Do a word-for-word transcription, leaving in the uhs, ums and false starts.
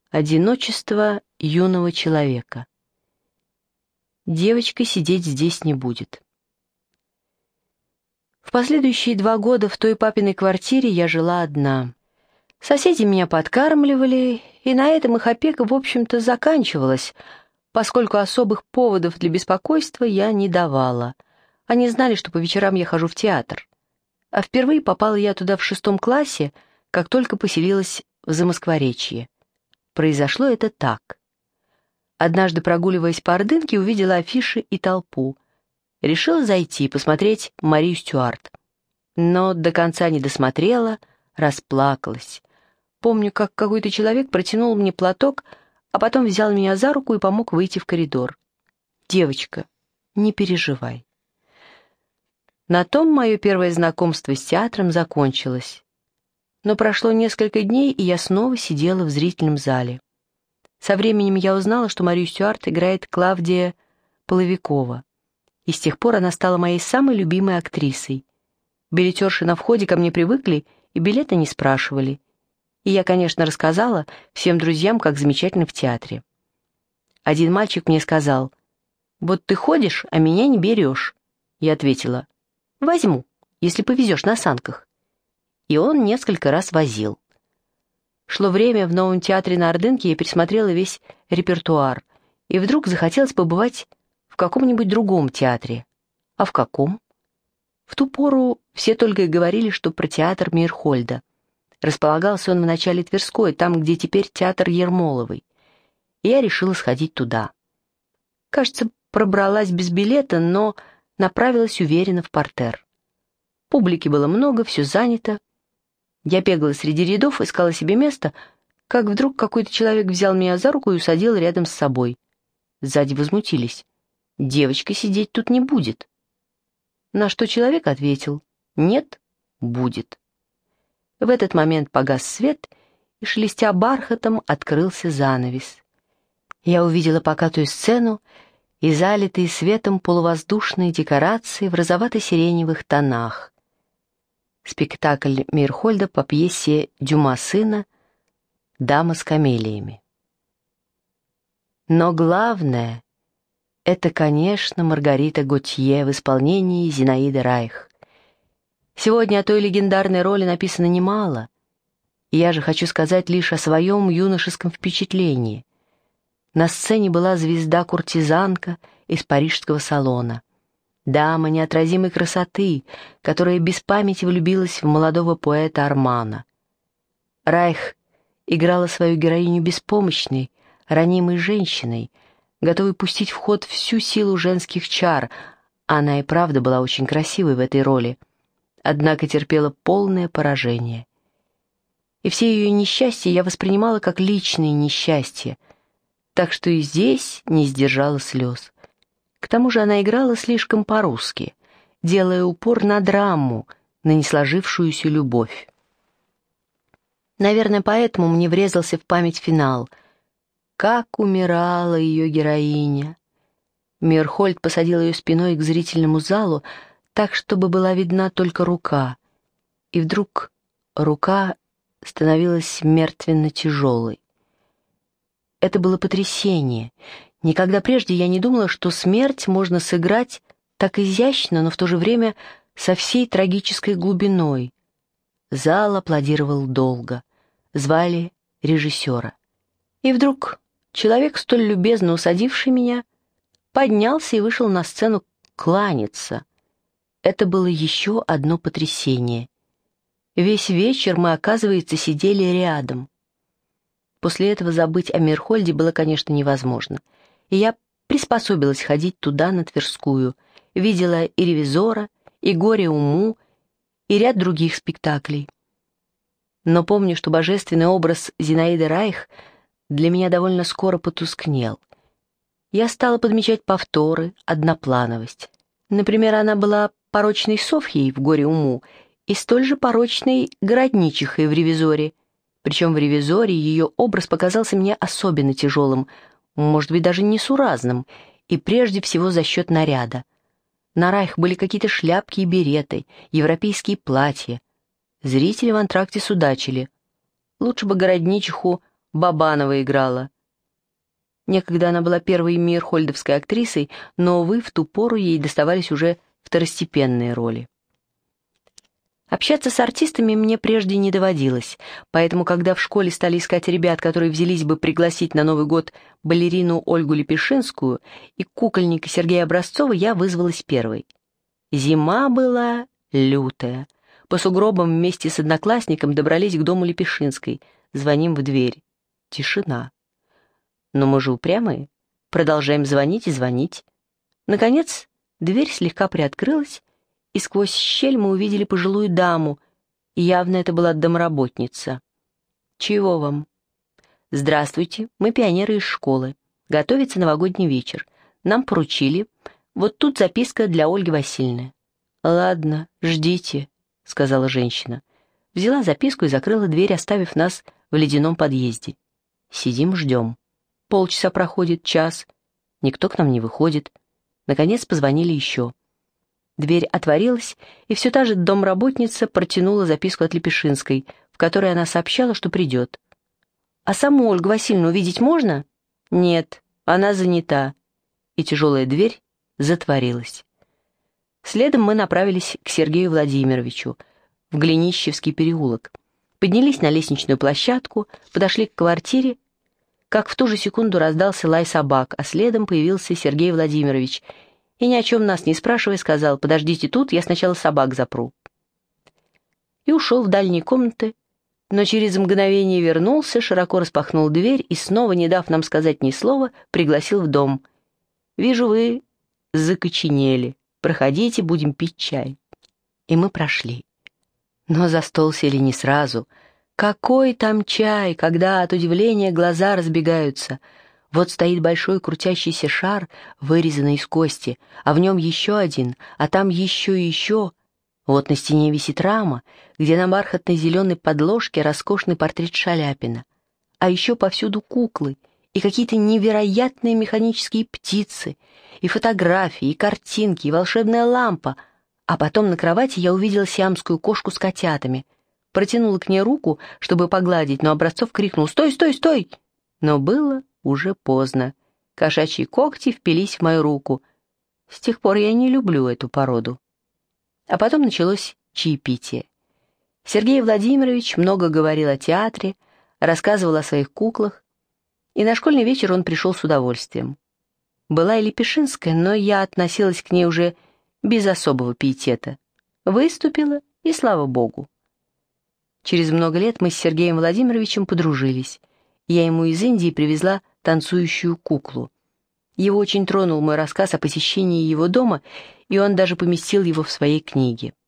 Одиночество юного человека. Девочка сидеть здесь не будет. В последующие два года в той папиной квартире я жила одна. Соседи меня подкармливали, и на этом их опека, в общем-то, заканчивалась, поскольку особых поводов для беспокойства я не давала. Они знали, что по вечерам я хожу в театр. А впервые попала я туда в шестом классе, как только поселилась в Замоскворечье. Произошло это так. Однажды, прогуливаясь по Ордынке, увидела афиши и толпу. Решила зайти, посмотреть Марию Стюарт. Но до конца не досмотрела, расплакалась. Помню, как какой-то человек протянул мне платок, а потом взял меня за руку и помог выйти в коридор. «Девочка, не переживай». На том мое первое знакомство с театром закончилось. Но прошло несколько дней, и я снова сидела в зрительном зале. Со временем я узнала, что Марию Стюарт играет Клавдия Половикова, и с тех пор она стала моей самой любимой актрисой. Билетерши на входе ко мне привыкли и билеты не спрашивали. И я, конечно, рассказала всем друзьям, как замечательно в театре. Один мальчик мне сказал: «Вот ты ходишь, а меня не берешь». Я ответила: «Возьму, если повезешь на санках». И он несколько раз возил. Шло время, в новом театре на Ордынке я пересмотрела весь репертуар, и вдруг захотелось побывать в каком-нибудь другом театре. А в каком? В ту пору все только и говорили, что про театр Мейерхольда. Располагался он в начале Тверской, там, где теперь театр Ермоловой. И я решила сходить туда. Кажется, пробралась без билета, но направилась уверенно в партер. Публики было много, все занято. Я бегала среди рядов, искала себе место, как вдруг какой-то человек взял меня за руку и усадил рядом с собой. Сзади возмутились: «Девочка сидеть тут не будет». На что человек ответил: «Нет, будет». В этот момент погас свет, и, шелестя бархатом, открылся занавес. Я увидела покатую сцену и залитые светом полувоздушные декорации в розовато-сиреневых тонах. Спектакль Мейерхольда по пьесе Дюма сына «Дама с камелиями». Но главное — это, конечно, Маргарита Готье в исполнении Зинаиды Райх. Сегодня о той легендарной роли написано немало, и я же хочу сказать лишь о своем юношеском впечатлении. На сцене была звезда-куртизанка из парижского салона. Дама неотразимой красоты, которая без памяти влюбилась в молодого поэта Армана. Райх играла свою героиню беспомощной, ранимой женщиной, готовой пустить в ход всю силу женских чар. Она и правда была очень красивой в этой роли, однако терпела полное поражение. И все ее несчастья я воспринимала как личные несчастья, так что и здесь не сдержала слез. К тому же она играла слишком по-русски, делая упор на драму, на несложившуюся любовь. Наверное, поэтому мне врезался в память финал. Как умирала ее героиня. Мейерхольд посадил ее спиной к зрительному залу, так, чтобы была видна только рука. И вдруг рука становилась мертвенно тяжелой. Это было потрясение. Никогда прежде я не думала, что смерть можно сыграть так изящно, но в то же время со всей трагической глубиной. Зал аплодировал долго. Звали режиссера. И вдруг человек, столь любезно усадивший меня, поднялся и вышел на сцену кланяться. Это было еще одно потрясение. Весь вечер мы, оказывается, сидели рядом. После этого забыть о Мейерхольде было, конечно, невозможно. И я приспособилась ходить туда, на Тверскую, видела и «Ревизора», и «Горе уму», и ряд других спектаклей. Но помню, что божественный образ Зинаиды Райх для меня довольно скоро потускнел. Я стала подмечать повторы, одноплановость. Например, она была порочной Софьей в «Горе уму» и столь же порочной городничихой в «Ревизоре». Причем в «Ревизоре» ее образ показался мне особенно тяжелым, может быть, даже несуразным, и прежде всего за счет наряда. На Райх были какие-то шляпки и береты, европейские платья. Зрители в антракте судачили. Лучше бы городничиху Бабанова играла. Некогда она была первой мирхольдовской актрисой, но, увы, в ту пору ей доставались уже второстепенные роли. Общаться с артистами мне прежде не доводилось, поэтому, когда в школе стали искать ребят, которые взялись бы пригласить на Новый год балерину Ольгу Лепешинскую и кукольника Сергея Образцова, я вызвалась первой. Зима была лютая. По сугробам вместе с одноклассником добрались к дому Лепешинской. Звоним в дверь. Тишина. Но мы же упрямые. Продолжаем звонить и звонить. Наконец, дверь слегка приоткрылась, и сквозь щель мы увидели пожилую даму, и явно это была домработница. «Чего вам?» «Здравствуйте, мы пионеры из школы. Готовится новогодний вечер. Нам поручили. Вот тут записка для Ольги Васильевны». «Ладно, ждите», — сказала женщина. Взяла записку и закрыла дверь, оставив нас в ледяном подъезде. Сидим, ждем. Полчаса проходит, час. Никто к нам не выходит. Наконец позвонили еще. Дверь отворилась, и все та же домработница протянула записку от Лепешинской, в которой она сообщала, что придет. «А саму Ольгу Васильевну увидеть можно?» «Нет, она занята». И тяжелая дверь затворилась. Следом мы направились к Сергею Владимировичу, в Глинищевский переулок. Поднялись на лестничную площадку, подошли к квартире, как в ту же секунду раздался лай собак, а следом появился Сергей Владимирович и, ни о чем нас не спрашивая, сказал: «Подождите тут, я сначала собак запру». И ушел в дальние комнаты, но через мгновение вернулся, широко распахнул дверь и, снова не дав нам сказать ни слова, пригласил в дом. «Вижу, вы закоченели. Проходите, будем пить чай». И мы прошли. Но за стол сели не сразу. Какой там чай, когда от удивления глаза разбегаются. Вот стоит большой крутящийся шар, вырезанный из кости, а в нем еще один, а там еще и еще. Вот на стене висит рама, где на бархатной зеленой подложке роскошный портрет Шаляпина. А еще повсюду куклы и какие-то невероятные механические птицы, и фотографии, и картинки, и волшебная лампа. А потом на кровати я увидела сиамскую кошку с котятами. Протянула к ней руку, чтобы погладить, но Образцов крикнул: «Стой, стой, стой!» Но было уже поздно. Кошачьи когти впились в мою руку. С тех пор я не люблю эту породу. А потом началось чаепитие. Сергей Владимирович много говорил о театре, рассказывал о своих куклах, и на школьный вечер он пришел с удовольствием. Была и Лепешинская, но я относилась к ней уже без особого пиетета. Выступила, и слава богу. Через много лет мы с Сергеем Владимировичем подружились. Я ему из Индии привезла танцующую куклу. Его очень тронул мой рассказ о посещении его дома, и он даже поместил его в своей книге.